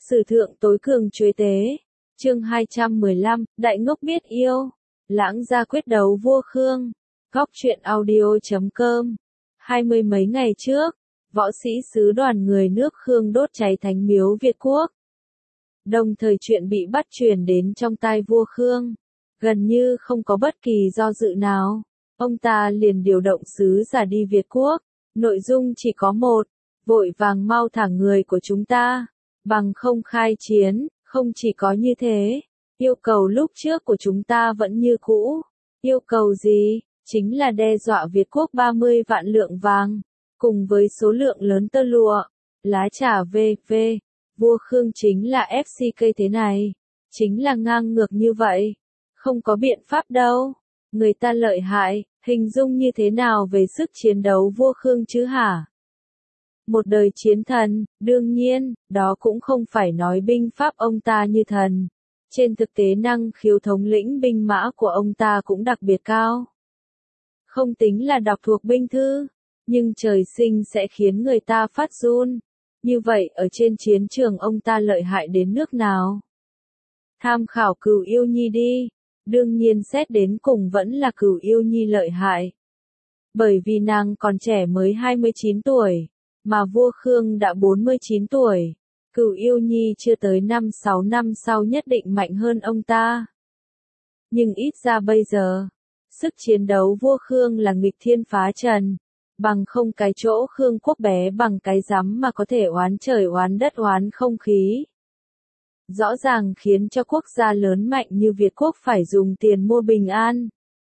Sử thượng tối cường chuế tế. Chương 215, Đại ngốc biết yêu. Lãng gia quyết đấu vua Khương. Góc truyện audio.com. 20 mấy ngày trước, võ sĩ sứ đoàn người nước Khương đốt cháy thánh miếu Việt Quốc. Đồng thời chuyện bị bắt truyền đến trong tai vua Khương. Gần như không có bất kỳ do dự nào. Ông ta liền điều động sứ giả đi Việt Quốc. Nội dung chỉ có một. Vội vàng mau thả người của chúng ta. Bằng không khai chiến. Không chỉ có như thế. Yêu cầu lúc trước của chúng ta vẫn như cũ. Yêu cầu gì? Chính là đe dọa Việt Quốc 30 vạn lượng vàng. Cùng với số lượng lớn tơ lụa. Lá trà v.v. Vua Khương chính là FCK thế này. Chính là ngang ngược như vậy. Không có biện pháp đâu. Người ta lợi hại, hình dung như thế nào về sức chiến đấu vua Khương chứ hả? Một đời chiến thần, đương nhiên, đó cũng không phải nói binh pháp ông ta như thần. Trên thực tế năng khiếu thống lĩnh binh mã của ông ta cũng đặc biệt cao. Không tính là đọc thuộc binh thư, nhưng trời sinh sẽ khiến người ta phát run. Như vậy ở trên chiến trường ông ta lợi hại đến nước nào? Tham khảo Cửu Yêu Nhi đi. Đương nhiên xét đến cùng vẫn là Cửu Yêu Nhi lợi hại. Bởi vì nàng còn trẻ mới 29 tuổi, mà vua Khương đã 49 tuổi. Cửu Yêu Nhi chưa tới 5-6 năm sau nhất định mạnh hơn ông ta. Nhưng ít ra bây giờ, sức chiến đấu vua Khương là nghịch thiên phá trần. Bằng không cái chỗ Khương quốc bé bằng cái rắm mà có thể oán trời oán đất oán không khí. Rõ ràng khiến cho quốc gia lớn mạnh như Việt Quốc phải dùng tiền mua bình an.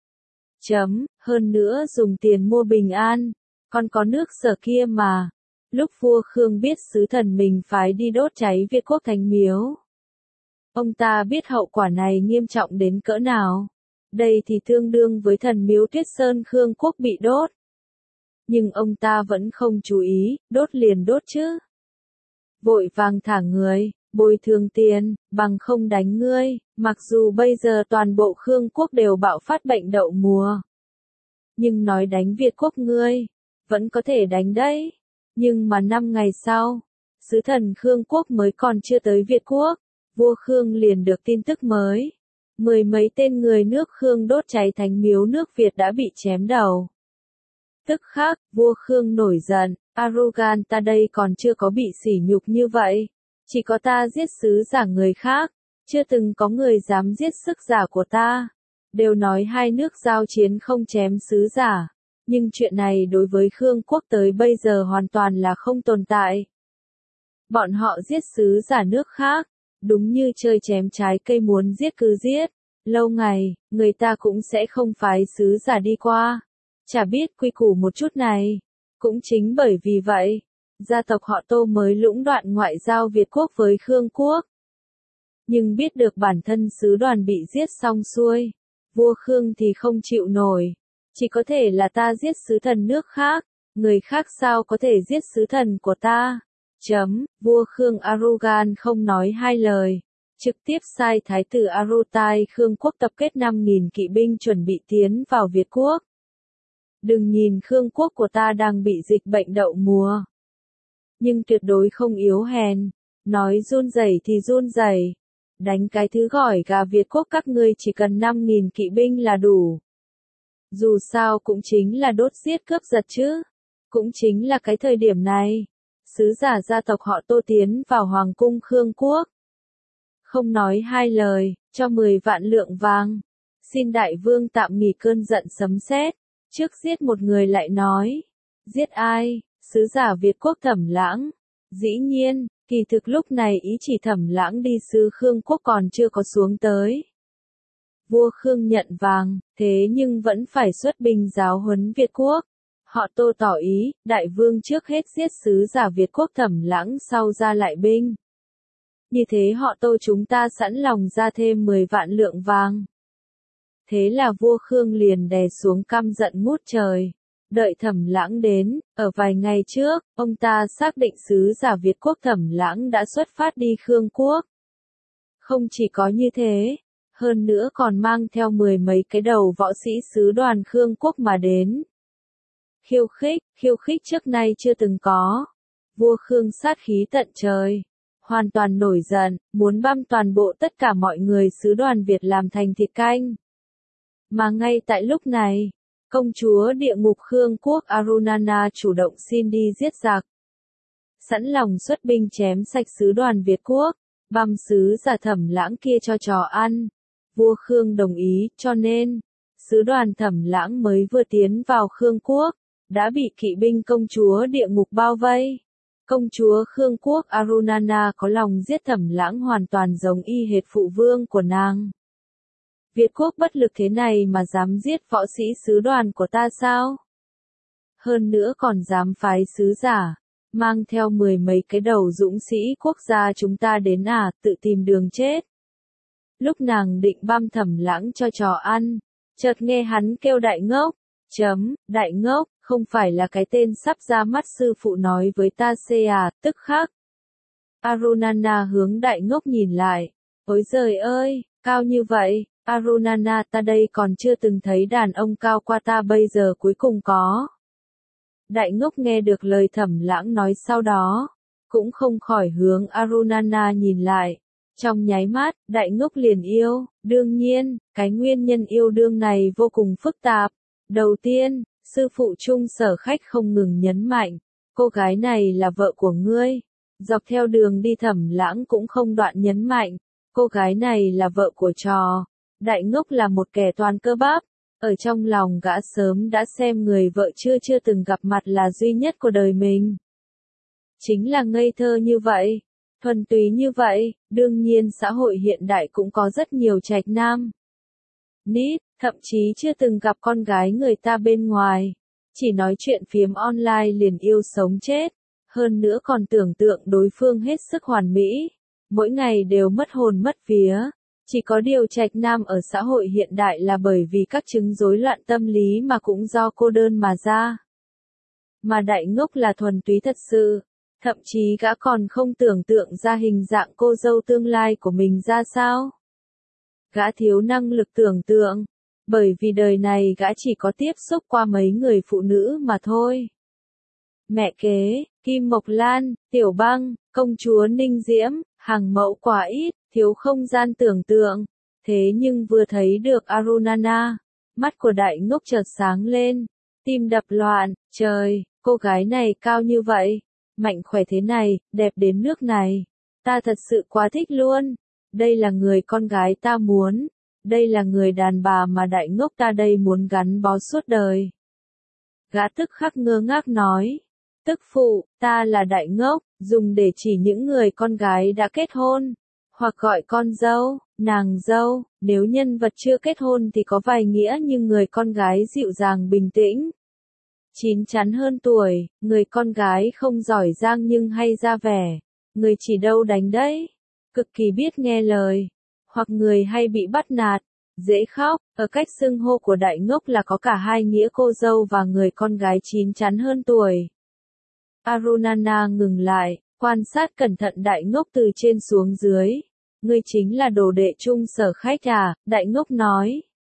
Hơn nữa dùng tiền mua bình an, còn có nước Sở kia mà. Lúc vua Khương biết sứ thần mình phái đi đốt cháy Việt Quốc thánh miếu. Ông ta biết hậu quả này nghiêm trọng đến cỡ nào. Đây thì tương đương với thần miếu Tuyết Sơn Khương quốc bị đốt. Nhưng ông ta vẫn không chú ý, đốt liền đốt chứ. Vội vàng thả người. Bồi thường tiền, bằng không đánh ngươi, mặc dù bây giờ toàn bộ Khương quốc đều bạo phát bệnh đậu mùa. Nhưng nói đánh Việt Quốc ngươi, vẫn có thể đánh đấy. Nhưng mà 5 ngày sau, sứ thần Khương quốc mới còn chưa tới Việt Quốc, vua Khương liền được tin tức mới. 10 mấy tên người nước Khương đốt cháy thánh miếu nước Việt đã bị chém đầu. Tức khắc, vua Khương nổi giận, arrogant ta đây còn chưa có bị sỉ nhục như vậy. Chỉ có ta giết sứ giả người khác, chưa từng có người dám giết sức giả của ta. Đều nói hai nước giao chiến không chém sứ giả, nhưng chuyện này đối với Khương quốc tới bây giờ hoàn toàn là không tồn tại. Bọn họ giết sứ giả nước khác, đúng như chơi chém trái cây muốn giết cứ giết, lâu ngày, người ta cũng sẽ không phái sứ giả đi qua. Chả biết quy củ một chút này, cũng chính bởi vì vậy. Gia tộc họ Tô mới lũng đoạn ngoại giao Việt Quốc với Khương quốc. Nhưng biết được bản thân sứ đoàn bị giết xong xuôi, vua Khương thì không chịu nổi. Chỉ có thể là ta giết sứ thần nước khác, người khác sao có thể giết sứ thần của ta. Vua Khương arrogant không nói hai lời, trực tiếp sai thái tử Arutai Khương quốc tập kết 5.000 kỵ binh chuẩn bị tiến vào Việt Quốc. Đừng nhìn Khương quốc của ta đang bị dịch bệnh đậu mùa. Nhưng tuyệt đối không yếu hèn, nói run rẩy thì run rẩy. Đánh cái thứ gỏi gà Việt Quốc các ngươi chỉ cần 5.000 kỵ binh là đủ. Dù sao cũng chính là đốt giết cướp giật chứ. Cũng chính là cái thời điểm này, sứ giả gia tộc họ Tô tiến vào Hoàng cung Khương quốc. Không nói hai lời, cho 10 vạn lượng vàng. Xin đại vương tạm nghỉ cơn giận sấm sét. Trước giết một người lại nói. Giết ai? Sứ giả Việt Quốc Thẩm Lãng. Dĩ nhiên, kỳ thực lúc này ý chỉ Thẩm Lãng đi sứ Khương quốc còn chưa có xuống tới. Vua Khương nhận vàng, thế nhưng vẫn phải xuất binh giáo huấn Việt Quốc. Họ Tô tỏ ý, đại vương trước hết giết sứ giả Việt Quốc Thẩm Lãng sau ra lại binh. Như thế họ Tô chúng ta sẵn lòng ra thêm 10 vạn lượng vàng. Thế là vua Khương liền đè xuống căm giận ngút trời. Đợi Thẩm Lãng đến, ở vài ngày trước, ông ta xác định sứ giả Việt Quốc Thẩm Lãng đã xuất phát đi Khương quốc. Không chỉ có như thế, hơn nữa còn mang theo 10 mấy cái đầu võ sĩ sứ đoàn Khương quốc mà đến. Khiêu khích trước nay chưa từng có. Vua Khương sát khí tận trời. hoàn toàn nổi giận, muốn băm toàn bộ tất cả mọi người xứ Đoàn Việt làm thành thịt canh. Mà ngay tại lúc này, công chúa địa ngục Khương quốc Arunana chủ động xin đi giết giặc. Sẵn lòng xuất binh chém sạch sứ Đoàn Việt quốc, băm sứ giả Thẩm Lãng kia cho chó ăn. Vua Khương đồng ý, cho nên, sứ đoàn Thẩm Lãng mới vừa tiến vào Khương quốc, đã bị kỵ binh công chúa địa ngục bao vây. Công chúa Khương quốc Arunana có lòng giết Thẩm Lãng hoàn toàn giống y hệt phụ vương của nàng. Việt quốc bất lực thế này mà dám giết võ sĩ sứ đoàn của ta sao? Hơn nữa còn dám phái sứ giả, mang theo 10 mấy cái đầu dũng sĩ quốc gia chúng ta đến tự tìm đường chết. Lúc nàng định băm Thẩm Lãng cho chó ăn, chợt nghe hắn kêu đại ngốc. Đại ngốc, không phải là cái tên sắp ra mắt sư phụ nói với ta tức khắc. Arunana hướng đại ngốc nhìn lại. Ôi giời ơi, cao như vậy, Arunana ta đây còn chưa từng thấy đàn ông cao qua ta bây giờ cuối cùng có. Đại ngốc nghe được lời Thẩm Lãng nói sau đó, cũng không khỏi hướng Arunana nhìn lại. Trong nháy mắt, đại ngốc liền yêu, đương nhiên, cái nguyên nhân yêu đương này vô cùng phức tạp. Đầu tiên, sư phụ Trung Sở Khách không ngừng nhấn mạnh, cô gái này là vợ của ngươi. Dọc theo đường đi Thẩm Lãng cũng không đoạn nhấn mạnh, cô gái này là vợ của trò. Đại ngốc là một kẻ toàn cơ bắp, ở trong lòng gã sớm đã xem người vợ chưa từng gặp mặt là duy nhất của đời mình. Chính là ngây thơ như vậy, thuần túy như vậy, đương nhiên xã hội hiện đại cũng có rất nhiều trạch nam. Nít, thậm chí chưa từng gặp con gái người ta bên ngoài, chỉ nói chuyện phiếm online liền yêu sống chết, hơn nữa còn tưởng tượng đối phương hết sức hoàn mỹ, mỗi ngày đều mất hồn mất vía. Chỉ có điều trạch nam ở xã hội hiện đại là bởi vì các chứng rối loạn tâm lý mà cũng do cô đơn mà ra. Mà đại ngốc là thuần túy thật sự, thậm chí gã còn không tưởng tượng ra hình dạng cô dâu tương lai của mình ra sao. Gã thiếu năng lực tưởng tượng, bởi vì đời này gã chỉ có tiếp xúc qua mấy người phụ nữ mà thôi. Mẹ kế, Kim Mộc Lan, Tiểu Băng, công chúa Ninh Diễm, hàng mẫu quả ít, thiếu không gian tưởng tượng. Thế nhưng vừa thấy được Arunana, mắt của đại ngốc chợt sáng lên, tim đập loạn, trời, cô gái này cao như vậy, mạnh khỏe thế này, đẹp đến nước này. Ta thật sự quá thích luôn. Đây là người con gái ta muốn. Đây là người đàn bà mà đại ngốc ta đây muốn gắn bó suốt đời. Gã tức khắc ngơ ngác nói. Tức phụ, ta là đại ngốc, dùng để chỉ những người con gái đã kết hôn. Hoặc gọi con dâu, nàng dâu, nếu nhân vật chưa kết hôn thì có vài nghĩa nhưng người con gái dịu dàng bình tĩnh. Chín chắn hơn tuổi, người con gái không giỏi giang nhưng hay ra vẻ. Người chỉ đâu đánh đấy. Cực kỳ biết nghe lời. Hoặc người hay bị bắt nạt, dễ khóc, ở cách xưng hô của đại ngốc là có cả hai nghĩa cô dâu và người con gái chín chắn hơn tuổi. Arunana ngừng lại, quan sát cẩn thận đại ngốc từ trên xuống dưới. Ngươi chính là đồ đệ Trung Sở Khách à? Đại ngốc nói.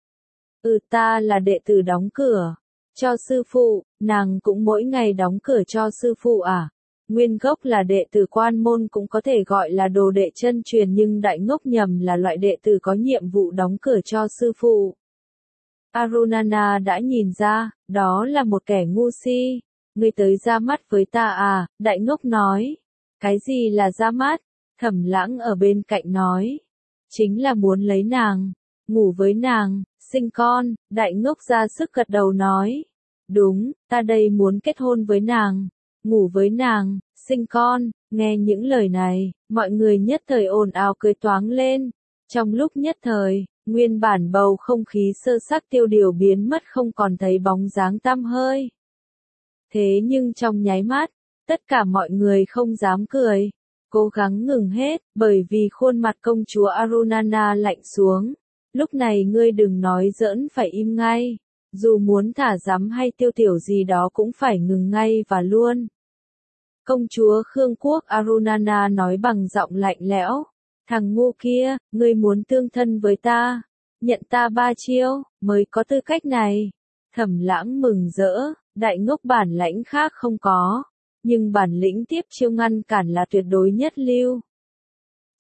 Ta là đệ tử đóng cửa. Cho sư phụ, nàng cũng mỗi ngày đóng cửa cho sư phụ à? Nguyên gốc là đệ tử quan môn cũng có thể gọi là đồ đệ chân truyền nhưng đại ngốc nhầm là loại đệ tử có nhiệm vụ đóng cửa cho sư phụ. Arunana đã nhìn ra, đó là một kẻ ngu si. Ngươi tới ra mắt với ta à? Đại ngốc nói. Cái gì là ra mắt? Thẩm Lãng ở bên cạnh nói. Chính là muốn lấy nàng, ngủ với nàng, sinh con. Đại ngốc ra sức gật đầu nói. Đúng, ta đây muốn kết hôn với nàng, ngủ với nàng, sinh con. Nghe những lời này, mọi người nhất thời ồn ào cười toáng lên. Trong lúc nhất thời, nguyên bản bầu không khí sơ sắc tiêu điều biến mất không còn thấy bóng dáng tăm hơi. Thế nhưng trong nháy mắt, tất cả mọi người không dám cười, cố gắng ngừng hết, bởi vì khuôn mặt công chúa Arunana lạnh xuống. Lúc này ngươi đừng nói giỡn phải im ngay, dù muốn thả rắm hay tiêu tiểu gì đó cũng phải ngừng ngay và luôn. Công chúa Khương quốc Arunana nói bằng giọng lạnh lẽo, thằng ngu kia, ngươi muốn tương thân với ta, nhận ta 3 chiêu, mới có tư cách này. Thẩm Lãng mừng rỡ, đại ngốc bản lãnh khác không có, nhưng bản lĩnh tiếp chiêu ngăn cản là tuyệt đối nhất lưu.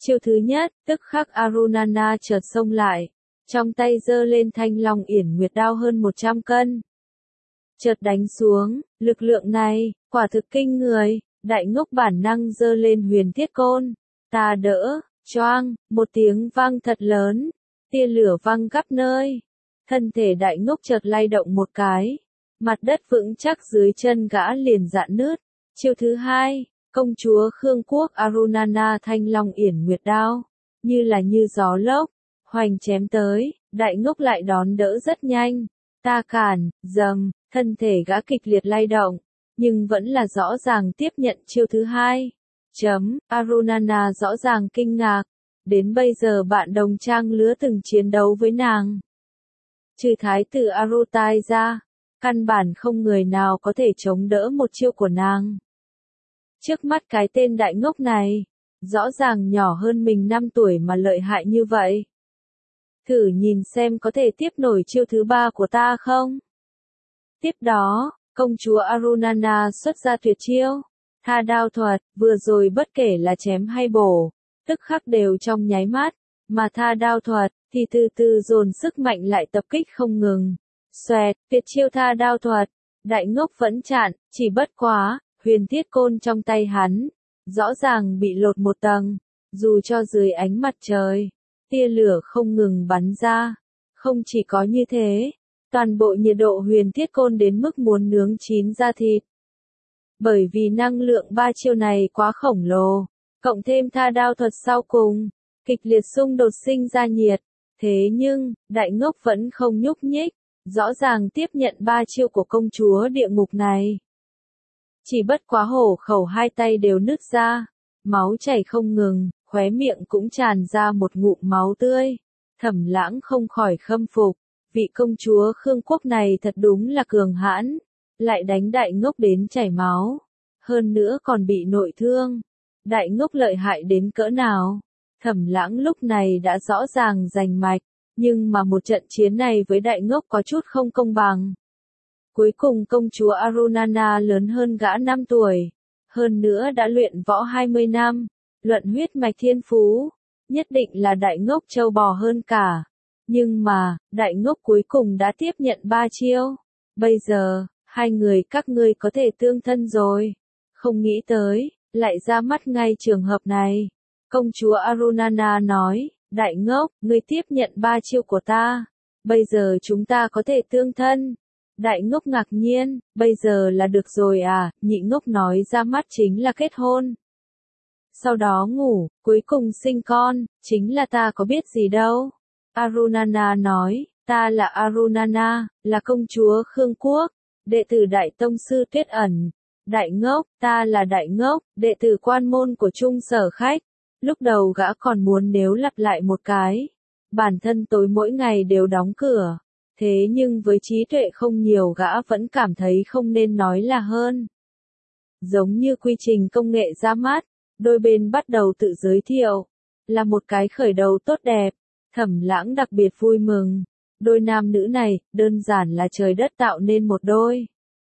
Chiêu thứ nhất, tức khắc Arunana chợt xông lại, trong tay giơ lên thanh long yển nguyệt đao hơn 100 cân. Chợt đánh xuống, lực lượng này, quả thực kinh người, đại ngốc bản năng giơ lên huyền thiết côn. Ta đỡ, choang, một tiếng vang thật lớn, tia lửa văng khắp nơi. Thân thể đại ngốc chợt lay động một cái, mặt đất vững chắc dưới chân gã liền rạn nứt. Chiêu thứ hai, công chúa Khương Quốc Arunana thanh long yển nguyệt đao, như gió lốc, hoành chém tới, đại ngốc lại đón đỡ rất nhanh. Ta cản, dầm, thân thể gã kịch liệt lay động, nhưng vẫn là rõ ràng tiếp nhận chiêu thứ hai. Arunana rõ ràng kinh ngạc, đến bây giờ bạn đồng trang lứa từng chiến đấu với nàng. Trừ thái tử Arutai ra, căn bản không người nào có thể chống đỡ một chiêu của nàng. Trước mắt cái tên đại ngốc này, rõ ràng nhỏ hơn mình 5 tuổi mà lợi hại như vậy. Thử nhìn xem có thể tiếp nổi chiêu thứ ba của ta không? Tiếp đó, công chúa Arunana xuất ra tuyệt chiêu, tha đao thuật, vừa rồi bất kể là chém hay bổ, tức khắc đều trong nháy mắt, mà tha đao thuật, thì từ từ dồn sức mạnh lại tập kích không ngừng. Xoẹt, tuyệt chiêu tha đao thuật, đại ngốc vẫn chặn, chỉ bất quá, huyền thiết côn trong tay hắn, rõ ràng bị lột một tầng, dù cho dưới ánh mặt trời, tia lửa không ngừng bắn ra. Không chỉ có như thế, toàn bộ nhiệt độ huyền thiết côn đến mức muốn nướng chín da thịt. Bởi vì năng lượng ba chiêu này quá khổng lồ, cộng thêm tha đao thuật sau cùng, kịch liệt xung đột sinh ra nhiệt. Thế nhưng, đại ngốc vẫn không nhúc nhích, rõ ràng tiếp nhận ba chiêu của công chúa địa ngục này. Chỉ bất quá hổ khẩu hai tay đều nứt ra, máu chảy không ngừng, khóe miệng cũng tràn ra một ngụm máu tươi. Thẩm Lãng không khỏi khâm phục, vị công chúa Khương Quốc này thật đúng là cường hãn, lại đánh đại ngốc đến chảy máu, hơn nữa còn bị nội thương. Đại ngốc lợi hại đến cỡ nào? Thẩm Lãng lúc này đã rõ ràng rành mạch, nhưng mà một trận chiến này với đại ngốc có chút không công bằng. Cuối cùng công chúa Arunana lớn hơn gã 5 tuổi, hơn nữa đã luyện võ 20 năm, luận huyết mạch thiên phú, nhất định là đại ngốc trâu bò hơn cả. Nhưng mà, đại ngốc cuối cùng đã tiếp nhận 3 chiêu. Bây giờ, hai người các ngươi có thể tương thân rồi. Không nghĩ tới, lại ra mắt ngay trường hợp này. Công chúa Arunana nói, đại ngốc, ngươi tiếp nhận 3 chiêu của ta. Bây giờ chúng ta có thể tương thân. Đại ngốc ngạc nhiên, bây giờ là được rồi à, nhị ngốc nói ra mắt chính là kết hôn. Sau đó ngủ, cuối cùng sinh con, chính là ta có biết gì đâu. Arunana nói, ta là Arunana, là công chúa Khương Quốc, đệ tử Đại Tông Sư Tuyết Ẩn. Đại ngốc, ta là đại ngốc, đệ tử quan môn của Trung Sở Khách. Lúc đầu gã còn muốn nếu lặp lại một cái. Bản thân tối mỗi ngày đều đóng cửa. Thế nhưng với trí tuệ không nhiều gã vẫn cảm thấy không nên nói là hơn. Giống như quy trình công nghệ ra mắt, đôi bên bắt đầu tự giới thiệu. Là một cái khởi đầu tốt đẹp. Thẩm Lãng đặc biệt vui mừng. Đôi nam nữ này, đơn giản là trời đất tạo nên một đôi.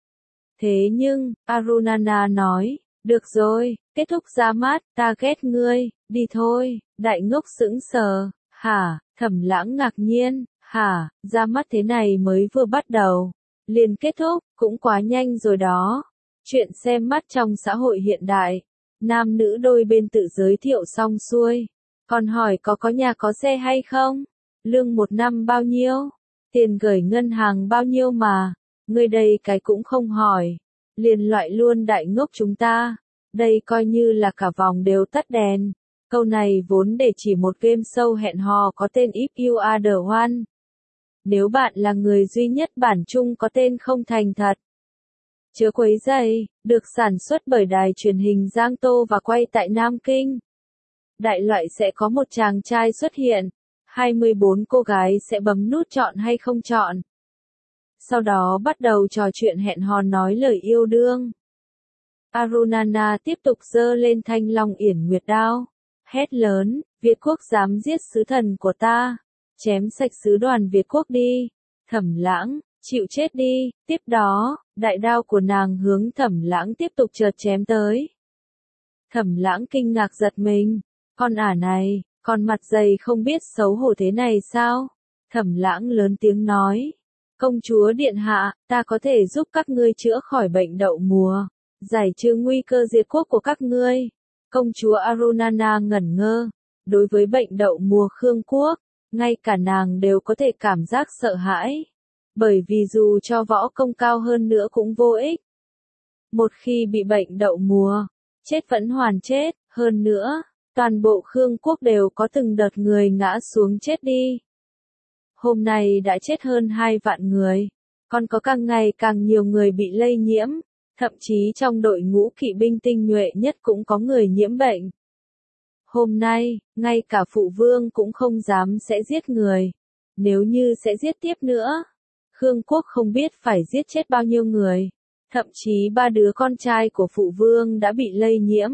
Thế nhưng, Arunana nói, được rồi, kết thúc ra mắt, ta ghét ngươi, đi thôi. Đại ngốc sững sờ, hả, Thẩm Lãng ngạc nhiên, hả, ra mắt thế này mới vừa bắt đầu, liền kết thúc, cũng quá nhanh rồi đó. Chuyện xem mắt trong xã hội hiện đại, nam nữ đôi bên tự giới thiệu xong xuôi, còn hỏi có nhà có xe hay không, lương một năm bao nhiêu, tiền gửi ngân hàng bao nhiêu mà, ngươi đây cái cũng không hỏi, liền loại luôn đại ngốc chúng ta, đây coi như là cả vòng đều tắt đèn. Câu này vốn để chỉ một game show hẹn hò có tên If You Are The One. Nếu bạn là người duy nhất bản chung có tên không thành thật. Chứa quấy rầy, được sản xuất bởi đài truyền hình Giang Tô và quay tại Nam Kinh. Đại loại sẽ có một chàng trai xuất hiện, 24 cô gái sẽ bấm nút chọn hay không chọn. Sau đó bắt đầu trò chuyện hẹn hò nói lời yêu đương. Arunana tiếp tục giơ lên thanh long yển nguyệt đao, hét lớn, Việt Quốc dám giết sứ thần của ta, chém sạch sứ đoàn Việt Quốc đi. Thẩm Lãng, chịu chết đi. Tiếp đó, đại đao của nàng hướng Thẩm Lãng tiếp tục chợt chém tới. Thẩm Lãng kinh ngạc giật mình, Con ả này, con mặt dày không biết xấu hổ thế này sao? Thẩm Lãng lớn tiếng nói. Công chúa điện hạ, ta có thể giúp các ngươi chữa khỏi bệnh đậu mùa, giải trừ nguy cơ diệt quốc của các ngươi. Công chúa Arunana ngẩn ngơ. Đối với bệnh đậu mùa Khương quốc, ngay cả nàng đều có thể cảm giác sợ hãi. Bởi vì dù cho võ công cao hơn nữa cũng vô ích. Một khi bị bệnh đậu mùa, chết vẫn hoàn chết, hơn nữa, toàn bộ Khương quốc đều có từng đợt người ngã xuống chết đi. Hôm nay đã chết hơn 2 vạn người, còn có càng ngày càng nhiều người bị lây nhiễm, thậm chí trong đội ngũ kỵ binh tinh nhuệ nhất cũng có người nhiễm bệnh. Hôm nay, ngay cả phụ vương cũng không dám sẽ giết người. Nếu như sẽ giết tiếp nữa, Khương quốc không biết phải giết chết bao nhiêu người. Thậm chí 3 đứa con trai của phụ vương đã bị lây nhiễm.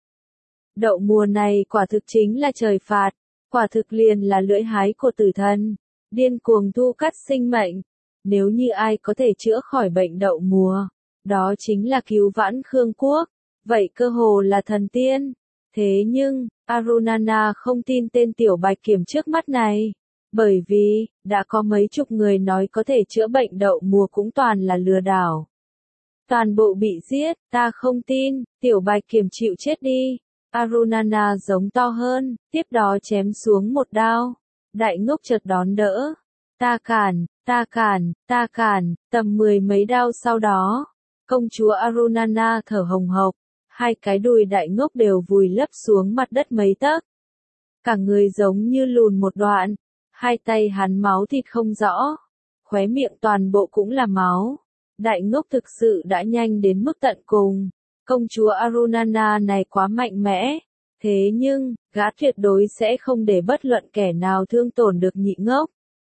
Đậu mùa này quả thực chính là trời phạt, quả thực liền là lưỡi hái của tử thần, điên cuồng thu cắt sinh mệnh. Nếu như ai có thể chữa khỏi bệnh đậu mùa, đó chính là cứu vãn Khương quốc, vậy cơ hồ là thần tiên. Thế nhưng, Arunana không tin tên tiểu bạch kiểm trước mắt này, bởi vì, đã có mấy chục người nói có thể chữa bệnh đậu mùa cũng toàn là lừa đảo. Toàn bộ bị giết, ta không tin, tiểu bạch kiểm chịu chết đi. Arunana giống to hơn, tiếp đó chém xuống một đao. Đại ngốc chợt đón đỡ. Ta cản, ta cản, ta cản, tầm 10 mấy đao sau đó. Công chúa Arunana thở hồng hộc, 2 cái đùi đại ngốc đều vùi lấp xuống mặt đất mấy tấc. Cả người giống như lùn một đoạn, 2 tay hắn máu thịt không rõ, khóe miệng toàn bộ cũng là máu. Đại ngốc thực sự đã nhanh đến mức tận cùng. Công chúa Arunana này quá mạnh mẽ. Thế nhưng, gã tuyệt đối sẽ không để bất luận kẻ nào thương tổn được nhị ngốc.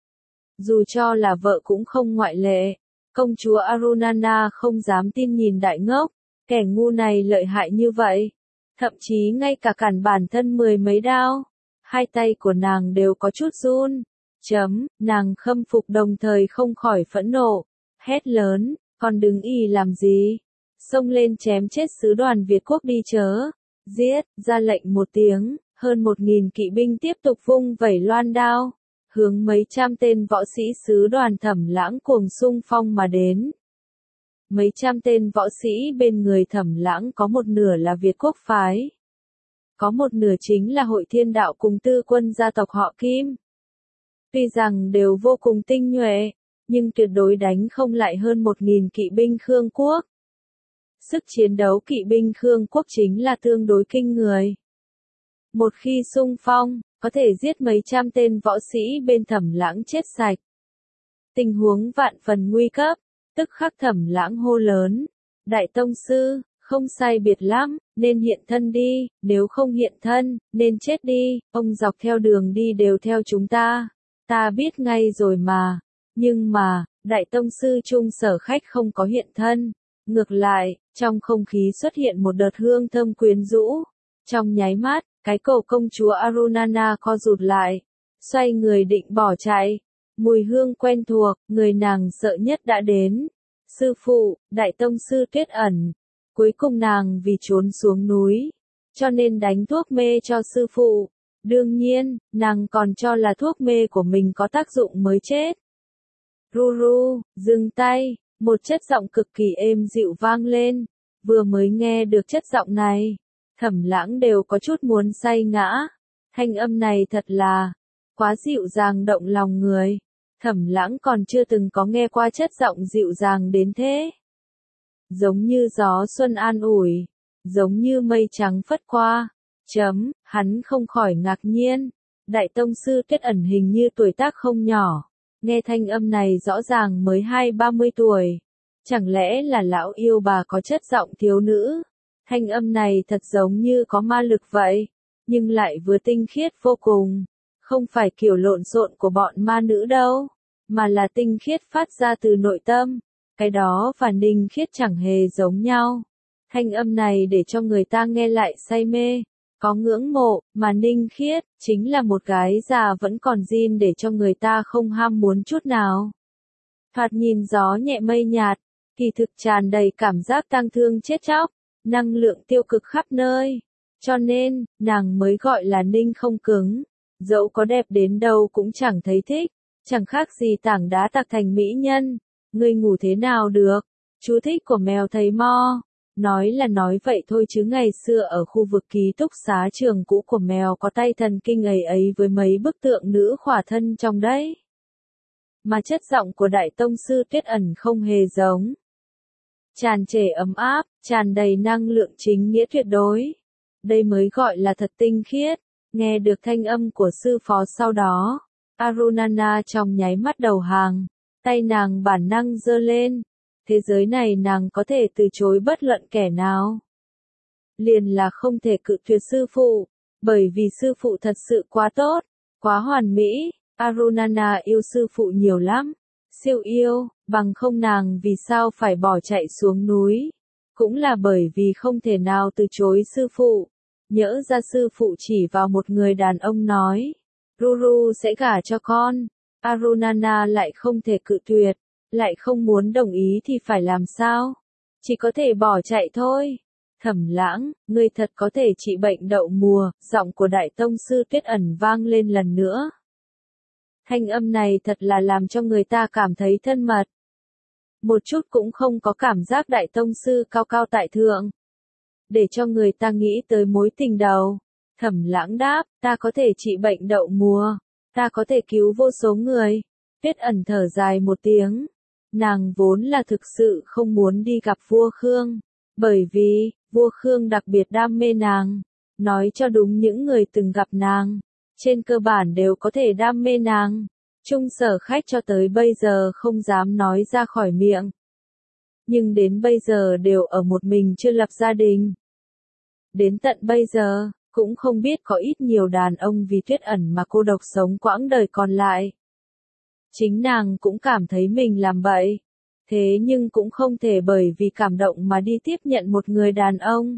Dù cho là vợ cũng không ngoại lệ. Công chúa Arunana không dám tin nhìn đại ngốc. Kẻ ngu này lợi hại như vậy. Thậm chí ngay cả cản bản thân 10 mấy đao. 2 tay của nàng đều có chút run. Nàng khâm phục đồng thời không khỏi phẫn nộ. Hét lớn, còn đứng y làm gì? Xông lên chém chết sứ đoàn Việt quốc đi chớ. Giết, ra lệnh một tiếng, hơn 1000 kỵ binh tiếp tục vung vẩy loan đao, hướng mấy trăm tên võ sĩ sứ đoàn Thẩm Lãng cuồng xung phong mà đến. Mấy trăm tên võ sĩ bên người Thẩm Lãng có một nửa là Việt quốc phái. Có một nửa chính là Hội Thiên Đạo cùng tư quân gia tộc họ Kim. Tuy rằng đều vô cùng tinh nhuệ, nhưng tuyệt đối đánh không lại hơn 1000 kỵ binh Khương quốc. Sức chiến đấu kỵ binh Khương quốc chính là tương đối kinh người. Một khi xung phong, có thể giết mấy trăm tên võ sĩ bên Thẩm Lãng chết sạch. Tình huống vạn phần nguy cấp, tức khắc Thẩm Lãng hô lớn. Đại tông sư, không sai biệt lắm, nên hiện thân đi, nếu không hiện thân, nên chết đi, ông dọc theo đường đi đều theo chúng ta. Ta biết ngay rồi mà. Nhưng mà, đại tông sư Trung Sở Khách không có hiện thân. Ngược lại, trong không khí xuất hiện một đợt hương thơm quyến rũ. Trong nháy mắt, cái cổ công chúa Arunana co rụt lại, xoay người định bỏ chạy. Mùi hương quen thuộc, người nàng sợ nhất đã đến. Sư phụ, đại tông sư Tuyết Ẩn. Cuối cùng nàng vì trốn xuống núi, cho nên đánh thuốc mê cho sư phụ. Đương nhiên, nàng còn cho là thuốc mê của mình có tác dụng mới chết. Ruru, dừng tay. Một chất giọng cực kỳ êm dịu vang lên. Vừa mới nghe được chất giọng này, Thẩm Lãng đều có chút muốn say ngã. Thanh âm này thật là quá dịu dàng động lòng người. Thẩm Lãng còn chưa từng có nghe qua chất giọng dịu dàng đến thế. Giống như gió xuân an ủi, giống như mây trắng phất qua. Hắn không khỏi ngạc nhiên. Đại tông sư Tuyết Ẩn hình như tuổi tác không nhỏ. Nghe thanh âm này rõ ràng mới 20-30 tuổi. Chẳng lẽ là lão yêu bà có chất giọng thiếu nữ? Thanh âm này thật giống như có ma lực vậy, nhưng lại vừa tinh khiết vô cùng. Không phải kiểu lộn xộn của bọn ma nữ đâu, mà là tinh khiết phát ra từ nội tâm. Cái đó và ninh khiết chẳng hề giống nhau. Thanh âm này để cho người ta nghe lại say mê. Có ngưỡng mộ, mà ninh khiết, chính là một gái già vẫn còn zin để cho người ta không ham muốn chút nào. Thoạt nhìn gió nhẹ mây nhạt, kỳ thực tràn đầy cảm giác tang thương chết chóc, năng lượng tiêu cực khắp nơi. Cho nên, nàng mới gọi là Ninh không cứng. Dẫu có đẹp đến đâu cũng chẳng thấy thích. Chẳng khác gì tảng đá tạc thành mỹ nhân. Ngươi ngủ thế nào được? Chú thích của mèo thầy Mo. Nói là nói vậy thôi chứ ngày xưa ở khu vực ký túc xá trường cũ của mèo có tay thần kinh ấy ấy với mấy bức tượng nữ khỏa thân trong đấy. Mà chất giọng của Đại Tông Sư Tuyết Ẩn không hề giống. Tràn trề ấm áp, tràn đầy năng lượng chính nghĩa tuyệt đối. Đây mới gọi là thật tinh khiết. Nghe được thanh âm của sư phó sau đó, Arunana trong nháy mắt đầu hàng, tay nàng bản năng giơ lên. Thế giới này nàng có thể từ chối bất luận kẻ nào. Liền là không thể cự tuyệt sư phụ, bởi vì sư phụ thật sự quá tốt, quá hoàn mỹ. Arunana yêu sư phụ nhiều lắm, siêu yêu, bằng không nàng vì sao phải bỏ chạy xuống núi. Cũng là bởi vì không thể nào từ chối sư phụ. Nhỡ ra sư phụ chỉ vào một người đàn ông nói, Ruru sẽ gả cho con. Arunana lại không thể cự tuyệt, lại không muốn đồng ý thì phải làm sao? Chỉ có thể bỏ chạy thôi. Thẩm Lãng, ngươi thật có thể trị bệnh đậu mùa, giọng của Đại Tông Sư Tuyết Ẩn vang lên lần nữa. Thanh âm này thật là làm cho người ta cảm thấy thân mật. Một chút cũng không có cảm giác Đại Tông Sư cao cao tại thượng. Để cho người ta nghĩ tới mối tình đầu. Thẩm Lãng đáp, ta có thể trị bệnh đậu mùa, ta có thể cứu vô số người. Tuyết Ẩn thở dài một tiếng. Nàng vốn là thực sự không muốn đi gặp vua Khương, bởi vì, vua Khương đặc biệt đam mê nàng. Nói cho đúng những người từng gặp nàng, trên cơ bản đều có thể đam mê nàng. Trung Sở Khách cho tới bây giờ không dám nói ra khỏi miệng. Nhưng đến bây giờ đều ở một mình chưa lập gia đình. Đến tận bây giờ, cũng không biết có ít nhiều đàn ông vì Tuyết Ẩn mà cô độc sống quãng đời còn lại. Chính nàng cũng cảm thấy mình làm bậy. Thế nhưng cũng không thể bởi vì cảm động mà đi tiếp nhận một người đàn ông.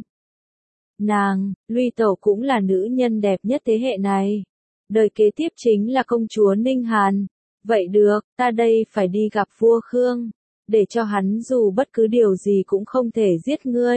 Nàng, Luy Tổ cũng là nữ nhân đẹp nhất thế hệ này. Đời kế tiếp chính là công chúa Ninh Hàn. Vậy được, ta đây phải đi gặp vua Khương, để cho hắn dù bất cứ điều gì cũng không thể giết ngươi.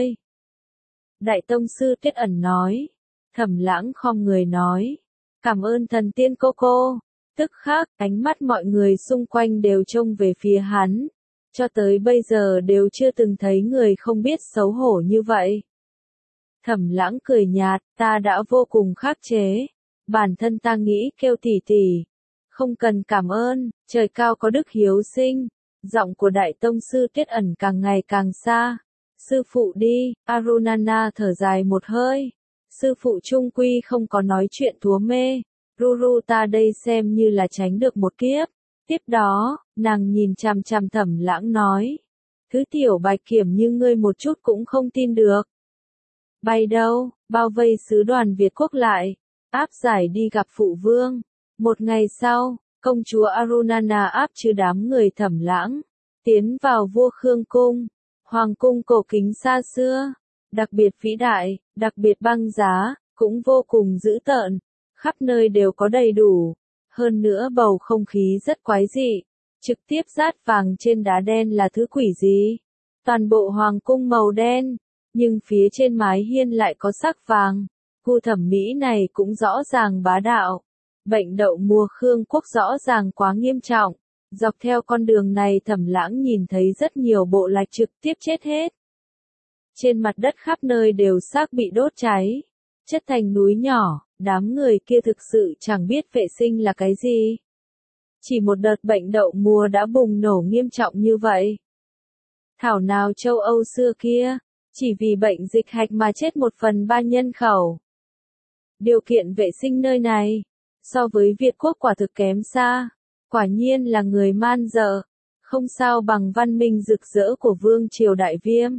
Đại Tông Sư Tuyết Ẩn nói. Thẩm Lãng khom người nói. Cảm ơn thần tiên cô. Tức khắc, ánh mắt mọi người xung quanh đều trông về phía hắn. Cho tới bây giờ đều chưa từng thấy người không biết xấu hổ như vậy. Thẩm Lãng cười nhạt, ta đã vô cùng khắc chế. Bản thân ta nghĩ kêu tỷ tỷ. Không cần cảm ơn, trời cao có đức hiếu sinh. Giọng của Đại Tông Sư Tuyết Ẩn càng ngày càng xa. Sư phụ đi, Arunana thở dài một hơi. Sư phụ trung quy không có nói chuyện thúa mê. Ruru ta đây xem như là tránh được một kiếp. Tiếp đó, nàng nhìn chằm chằm Thẩm Lãng nói. Thứ tiểu bạch kiểm như ngươi một chút cũng không tin được. Bay đâu, bao vây sứ đoàn Việt Quốc lại. Áp giải đi gặp phụ vương. Một ngày sau, công chúa Arunana áp trừ đám người Thẩm Lãng. Tiến vào vua Khương cung. Hoàng cung cổ kính xa xưa. Đặc biệt vĩ đại, đặc biệt băng giá, cũng vô cùng dữ tợn. Khắp nơi đều có đầy đủ. Hơn nữa bầu không khí rất quái dị. Trực tiếp dát vàng trên đá đen là thứ quỷ gì? Toàn bộ hoàng cung màu đen, nhưng phía trên mái hiên lại có sắc vàng. Gu thẩm mỹ này cũng rõ ràng bá đạo. Bệnh đậu mùa Khương quốc rõ ràng quá nghiêm trọng. Dọc theo con đường này Thẩm Lãng nhìn thấy rất nhiều bộ lạc trực tiếp chết hết. Trên mặt đất khắp nơi đều xác bị đốt cháy. Chất thành núi nhỏ, đám người kia thực sự chẳng biết vệ sinh là cái gì. Chỉ một đợt bệnh đậu mùa đã bùng nổ nghiêm trọng như vậy. Thảo nào châu Âu xưa kia, chỉ vì bệnh dịch hạch mà chết 1/3 nhân khẩu. Điều kiện vệ sinh nơi này, so với Việt Quốc quả thực kém xa. Quả nhiên là người man dợ, không sao bằng văn minh rực rỡ của vương triều Đại Viêm.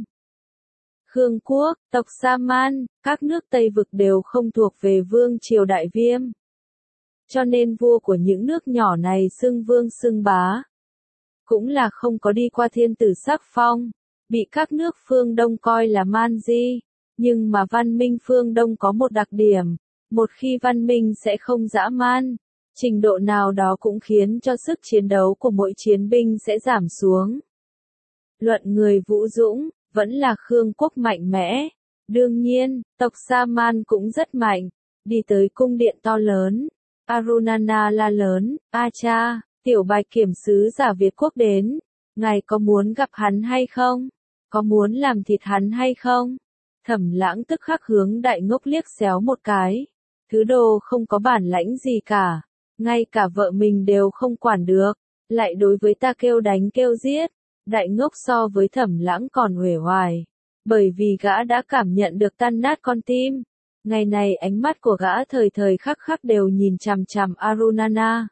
Khương quốc, tộc Sa Man, các nước Tây vực đều không thuộc về vương triều Đại Viêm. Cho nên vua của những nước nhỏ này xưng vương xưng bá. Cũng là không có đi qua thiên tử sắc phong, bị các nước phương Đông coi là man di. Nhưng mà văn minh phương Đông có một đặc điểm, một khi văn minh sẽ không dã man. Trình độ nào đó cũng khiến cho sức chiến đấu của mỗi chiến binh sẽ giảm xuống. Luận người vũ dũng, vẫn là Khương quốc mạnh mẽ. Đương nhiên, tộc Saman cũng rất mạnh. Đi tới cung điện to lớn. Arunana la lớn, a cha, tiểu Bạch kiểm sứ giả Việt quốc đến. Ngài có muốn gặp hắn hay không? Có muốn làm thịt hắn hay không? Thẩm Lãng tức khắc hướng Đại Ngốc liếc xéo một cái. Thứ đồ không có bản lãnh gì cả. Ngay cả vợ mình đều không quản được. Lại đối với ta kêu đánh kêu giết. Đại Ngốc so với Thẩm Lãng còn uể oải. Bởi vì gã đã cảm nhận được tan nát con tim. Ngày này ánh mắt của gã thời thời khắc khắc đều nhìn chằm chằm Arunana.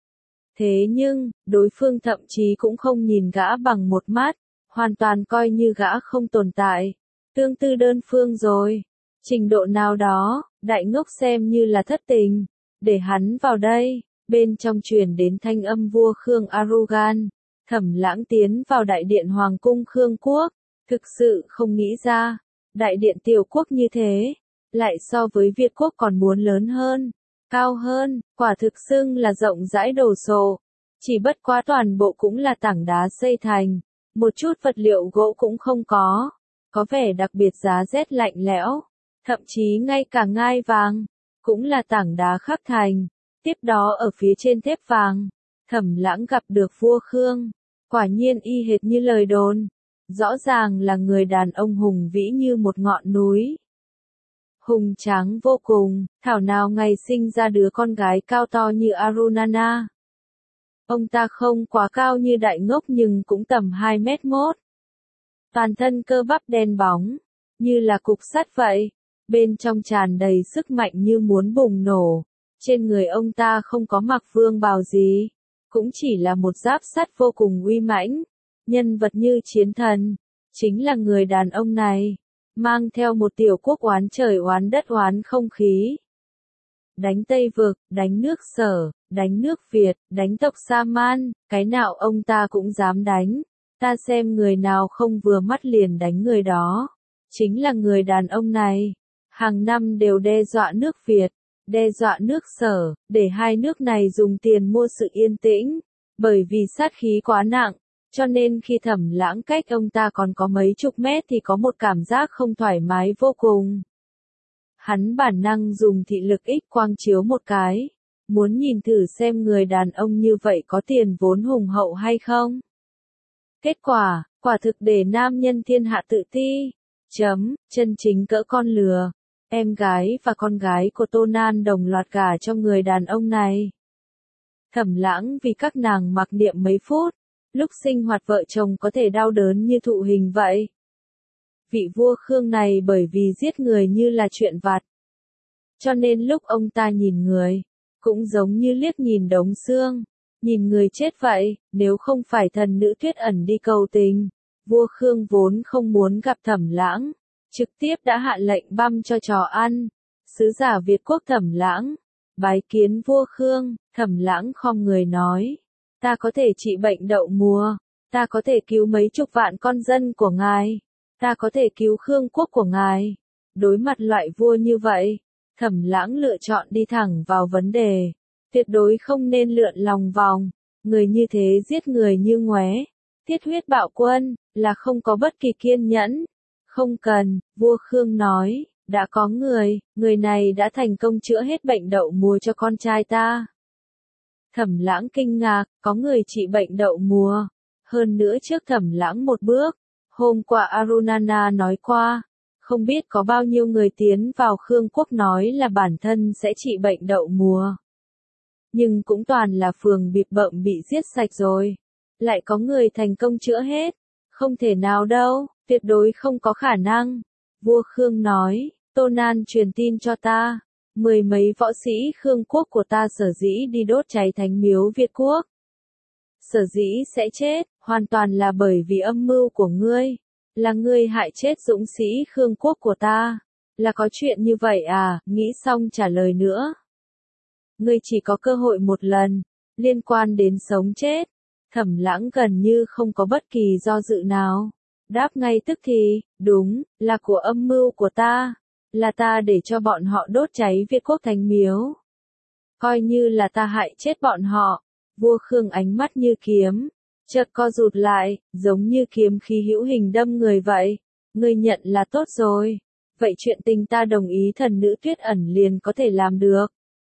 Thế nhưng, đối phương thậm chí cũng không nhìn gã bằng một mắt, hoàn toàn coi như gã không tồn tại. Tương tư đơn phương rồi. Trình độ nào đó, Đại Ngốc xem như là thất tình. Để hắn vào đây, bên trong truyền đến thanh âm vua Khương Arugan. Thẩm Lãng tiến vào đại điện Hoàng cung Khương Quốc. Thực sự không nghĩ ra, đại điện tiểu quốc như thế, lại so với Việt quốc còn muốn lớn hơn, cao hơn, quả thực xưng là rộng rãi đồ sộ. Chỉ bất quá toàn bộ cũng là tảng đá xây thành, một chút vật liệu gỗ cũng không có vẻ đặc biệt giá rét lạnh lẽo, thậm chí ngay cả ngai vàng, cũng là tảng đá khắc thành. Tiếp đó ở phía trên thép vàng, Thẩm Lãng gặp được vua Khương, quả nhiên y hệt như lời đồn. Rõ ràng là người đàn ông hùng vĩ như một ngọn núi. Hùng tráng vô cùng, thảo nào ngày sinh ra đứa con gái cao to như Arunana. Ông ta không quá cao như Đại Ngốc nhưng cũng tầm 2m1. Toàn thân cơ bắp đen bóng, như là cục sắt vậy. Bên trong tràn đầy sức mạnh như muốn bùng nổ. Trên người ông ta không có mặc vương bào gì, cũng chỉ là một giáp sắt vô cùng uy mãnh. Nhân vật như chiến thần, chính là người đàn ông này, mang theo một tiểu quốc oán trời oán đất oán không khí. Đánh Tây Vực, đánh nước Sở, đánh nước Việt, đánh tộc Saman, cái nào ông ta cũng dám đánh. Ta xem người nào không vừa mắt liền đánh người đó. Chính là người đàn ông này. Hàng năm đều đe dọa nước Việt, đe dọa nước Sở, để hai nước này dùng tiền mua sự yên tĩnh. Bởi vì sát khí quá nặng. Cho nên khi Thẩm Lãng cách ông ta còn có mấy chục mét thì có một cảm giác không thoải mái vô cùng. Hắn bản năng dùng thị lực X quang chiếu một cái, muốn nhìn thử xem người đàn ông như vậy có tiền vốn hùng hậu hay không. Kết quả, quả thực để nam nhân thiên hạ tự ti. Chân chính cỡ con lừa. Em gái và con gái của Tô Nan đồng loạt gả cho người đàn ông này. Thẩm Lãng vì các nàng mặc niệm mấy phút. Lúc sinh hoạt vợ chồng có thể đau đớn như thụ hình vậy. Vị vua Khương này bởi vì giết người như là chuyện vặt. Cho nên lúc ông ta nhìn người, cũng giống như liếc nhìn đống xương, nhìn người chết vậy, nếu không phải thần nữ Tuyết Ẩn đi cầu tình, vua Khương vốn không muốn gặp Thẩm Lãng, trực tiếp đã hạ lệnh băm cho chó ăn. Sứ giả Việt quốc Thẩm Lãng, bái kiến vua Khương. Thẩm Lãng khom người nói. Ta có thể trị bệnh đậu mùa. Ta có thể cứu mấy chục vạn con dân của ngài. Ta có thể cứu Khương quốc của ngài. Đối mặt loại vua như vậy, Thẩm Lãng lựa chọn đi thẳng vào vấn đề. Tuyệt đối không nên lượn lòng vòng. Người như thế giết người như ngoé. Tiết huyết bạo quân, là không có bất kỳ kiên nhẫn. Không cần, vua Khương nói, đã có người này đã thành công chữa hết bệnh đậu mùa cho con trai ta. Thẩm Lãng kinh ngạc, có người trị bệnh đậu mùa. Hơn nữa trước Thẩm Lãng một bước, hôm qua Arunana nói qua, không biết có bao nhiêu người tiến vào Khương quốc nói là bản thân sẽ trị bệnh đậu mùa. Nhưng cũng toàn là phường bịp bợm bị giết sạch rồi. Lại có người thành công chữa hết. Không thể nào đâu, tuyệt đối không có khả năng. Vua Khương nói, Tô Nan truyền tin cho ta. 10 mấy võ sĩ Khương quốc của ta sở dĩ đi đốt cháy thánh miếu Việt quốc. Sở dĩ sẽ chết, hoàn toàn là bởi vì âm mưu của ngươi. Là ngươi hại chết dũng sĩ Khương quốc của ta. Là có chuyện như vậy à, nghĩ xong trả lời nữa. Ngươi chỉ có cơ hội một lần, liên quan đến sống chết. Thẩm Lãng gần như không có bất kỳ do dự nào. Đáp ngay tức thì, đúng, là của âm mưu của ta. Là ta để cho bọn họ đốt cháy Việt quốc thánh miếu. Coi như là ta hại chết bọn họ. Vua Khương ánh mắt như kiếm, chợt co rụt lại, giống như kiếm khí hữu hình đâm người vậy. Ngươi nhận là tốt rồi. vậy chuyện tình ta đồng ý thần nữ Tuyết Ẩn liền có thể làm được.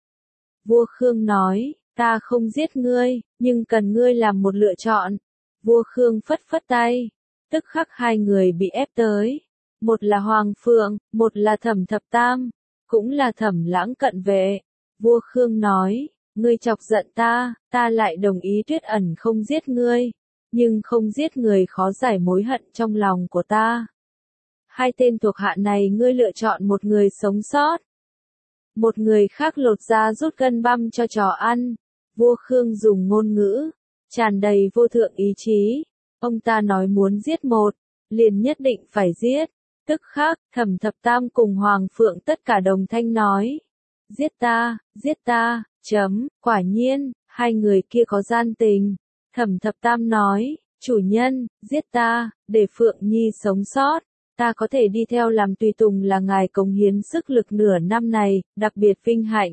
Vua Khương nói, ta không giết ngươi, nhưng cần ngươi làm một lựa chọn. Vua Khương phất phất tay, tức khắc hai người bị ép tới. Một là Hoàng Phượng, một là Thẩm Thập Tam, cũng là Thẩm Lãng cận vệ. Vua Khương nói, ngươi chọc giận ta, ta lại đồng ý Tuyết Ẩn không giết ngươi, nhưng không giết người khó giải mối hận trong lòng của ta. Hai tên thuộc hạ này ngươi lựa chọn một người sống sót. Một người khác lột da rút gân băm cho chó ăn. Vua Khương dùng ngôn ngữ tràn đầy vô thượng ý chí. Ông ta nói muốn giết một, liền nhất định phải giết. Tức khắc, Thẩm Thập Tam cùng Hoàng Phượng tất cả đồng thanh nói. Giết ta, quả nhiên, hai người kia có gian tình. Thẩm Thập Tam nói, chủ nhân, giết ta, để Phượng Nhi sống sót. Ta có thể đi theo làm tùy tùng là ngài cống hiến sức lực nửa năm này, đặc biệt vinh hạnh.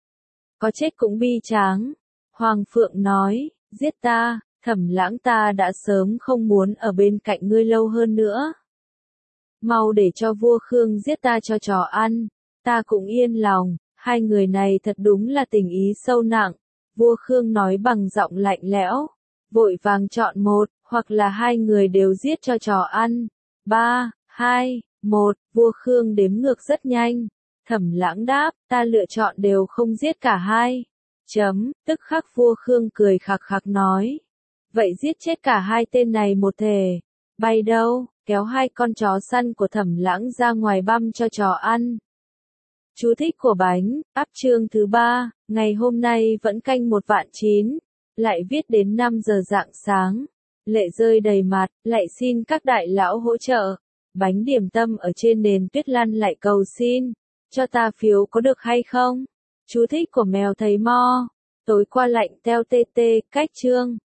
Có chết cũng bi tráng. Hoàng Phượng nói, giết ta, Thẩm Lãng ta đã sớm không muốn ở bên cạnh ngươi lâu hơn nữa. Mau để cho vua Khương giết ta cho chó ăn, ta cũng yên lòng, hai người này thật đúng là tình ý sâu nặng. Vua Khương nói bằng giọng lạnh lẽo, vội vàng chọn một, hoặc là hai người đều giết cho chó ăn. 3, 2, 1, vua Khương đếm ngược rất nhanh. Thẩm Lãng đáp, ta lựa chọn đều không giết cả hai. Tức khắc vua Khương cười khặc khặc nói. Vậy giết chết cả hai tên này một thể. Bay đâu, kéo hai con chó săn của Thẩm Lãng ra ngoài băm cho chó ăn. Chú thích của bánh, áp chương thứ 3, ngày hôm nay vẫn canh 1/9, lại viết đến 5 giờ rạng sáng. Lệ rơi đầy mặt, lại xin các đại lão hỗ trợ. Bánh điểm tâm ở trên nền tuyết lăn lại cầu xin. Cho ta phiếu có được hay không? Chú thích của mèo thấy mo. Tối qua lạnh teo tê tê, cách chương.